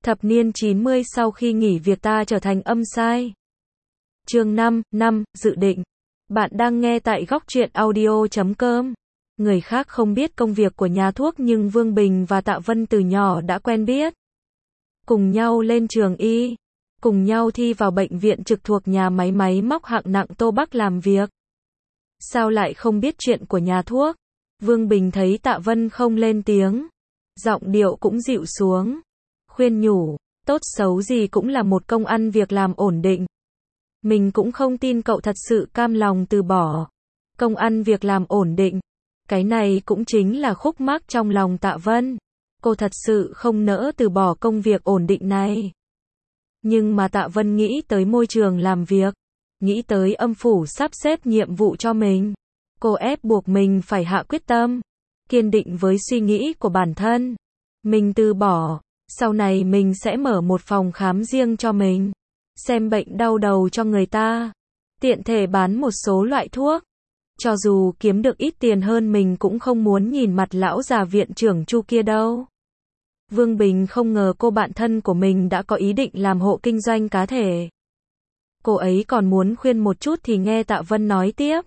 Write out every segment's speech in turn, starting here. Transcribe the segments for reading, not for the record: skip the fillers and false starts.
Thập niên 90 sau khi nghỉ việc ta trở thành âm sai. Chương 5, dự định. Bạn đang nghe tại góc truyện audio.com. Người khác không biết công việc của nhà thuốc nhưng Vương Bình và Tạ Vân từ nhỏ đã quen biết. Cùng nhau lên trường y, cùng nhau thi vào bệnh viện trực thuộc nhà máy móc hạng nặng Tô Bắc làm việc. Sao lại không biết chuyện của nhà thuốc? Vương Bình thấy Tạ Vân không lên tiếng, giọng điệu cũng dịu xuống, khuyên nhủ, tốt xấu gì cũng là một công ăn việc làm ổn định. Mình cũng không tin cậu thật sự cam lòng từ bỏ. Công ăn việc làm ổn định, cái này cũng chính là khúc mắc trong lòng Tạ Vân. Cô thật sự không nỡ từ bỏ công việc ổn định này. Nhưng mà Tạ Vân nghĩ tới môi trường làm việc, nghĩ tới âm phủ sắp xếp nhiệm vụ cho mình. Cô ép buộc mình phải hạ quyết tâm, kiên định với suy nghĩ của bản thân. Mình từ bỏ, sau này mình sẽ mở một phòng khám riêng cho mình, xem bệnh đau đầu cho người ta, tiện thể bán một số loại thuốc. Cho dù kiếm được ít tiền hơn mình cũng không muốn nhìn mặt lão già viện trưởng Chu kia đâu. Vương Bình không ngờ cô bạn thân của mình đã có ý định làm hộ kinh doanh cá thể. Cô ấy còn muốn khuyên một chút thì nghe Tạ Vân nói tiếp.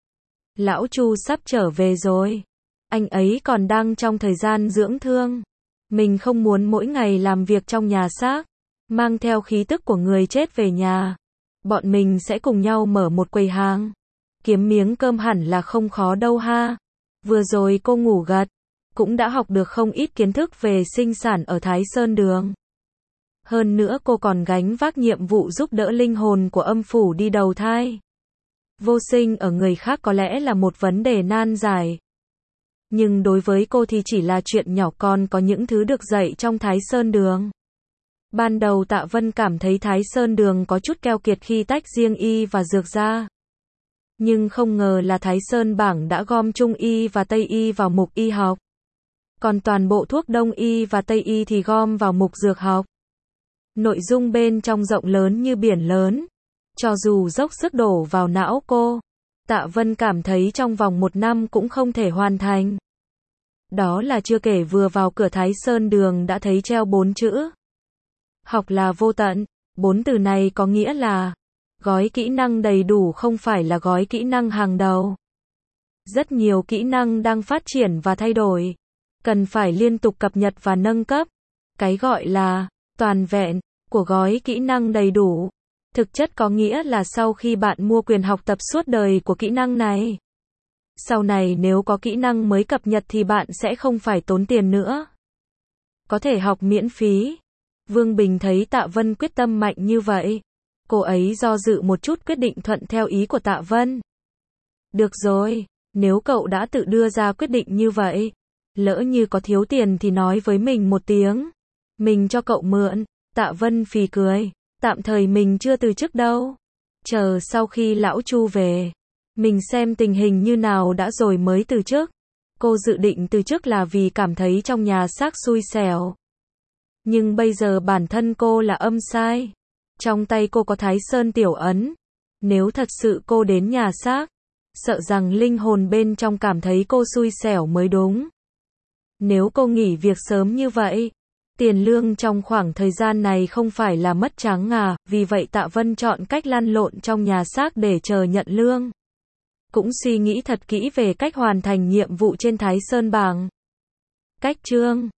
Lão Chu sắp trở về rồi. Anh ấy còn đang trong thời gian dưỡng thương. Mình không muốn mỗi ngày làm việc trong nhà xác, mang theo khí tức của người chết về nhà. Bọn mình sẽ cùng nhau mở một quầy hàng. Kiếm miếng cơm hẳn là không khó đâu ha. Vừa rồi cô ngủ gật, cũng đã học được không ít kiến thức về sinh sản ở Thái Sơn Đường. Hơn nữa cô còn gánh vác nhiệm vụ giúp đỡ linh hồn của âm phủ đi đầu thai. Vô sinh ở người khác có lẽ là một vấn đề nan giải. Nhưng đối với cô thì chỉ là chuyện nhỏ, còn có những thứ được dạy trong Thái Sơn Đường. Ban đầu Tạ Vân cảm thấy Thái Sơn Đường có chút keo kiệt khi tách riêng y và dược ra. Nhưng không ngờ là Thái Sơn bảng đã gom Trung y và Tây y vào mục y học. Còn toàn bộ thuốc Đông y và Tây y thì gom vào mục dược học. Nội dung bên trong rộng lớn như biển lớn. Cho dù dốc sức đổ vào não cô, Tạ Vân cảm thấy trong vòng 1 năm cũng không thể hoàn thành. Đó là chưa kể vừa vào cửa Thái Sơn Đường đã thấy treo 4 chữ. Học là vô tận. 4 từ này có nghĩa là gói kỹ năng đầy đủ, không phải là gói kỹ năng hàng đầu. Rất nhiều kỹ năng đang phát triển và thay đổi, cần phải liên tục cập nhật và nâng cấp. Cái gọi là toàn vẹn của gói kỹ năng đầy đủ, thực chất có nghĩa là sau khi bạn mua quyền học tập suốt đời của kỹ năng này, sau này nếu có kỹ năng mới cập nhật thì bạn sẽ không phải tốn tiền nữa. Có thể học miễn phí. Vương Bình thấy Tạ Vân quyết tâm mạnh như vậy. Cô ấy do dự một chút quyết định thuận theo ý của Tạ Vân. Được rồi, nếu cậu đã tự đưa ra quyết định như vậy, lỡ như có thiếu tiền thì nói với mình một tiếng. Mình cho cậu mượn. Tạ Vân phì cười. Tạm thời mình chưa từ chức đâu. Chờ sau khi lão Chu về, mình xem tình hình như nào đã rồi mới từ chức. Cô dự định từ chức là vì cảm thấy trong nhà xác xui xẻo. Nhưng bây giờ bản thân cô là âm sai. Trong tay cô có Thái Sơn tiểu ấn. Nếu thật sự cô đến nhà xác, sợ rằng linh hồn bên trong cảm thấy cô xui xẻo mới đúng. Nếu cô nghỉ việc sớm như vậy, tiền lương trong khoảng thời gian này không phải là mất trắng à. Vì vậy Tạ Vân chọn cách lăn lộn trong nhà xác để chờ nhận lương. Cũng suy nghĩ thật kỹ về cách hoàn thành nhiệm vụ trên Thái Sơn bảng. Cách chương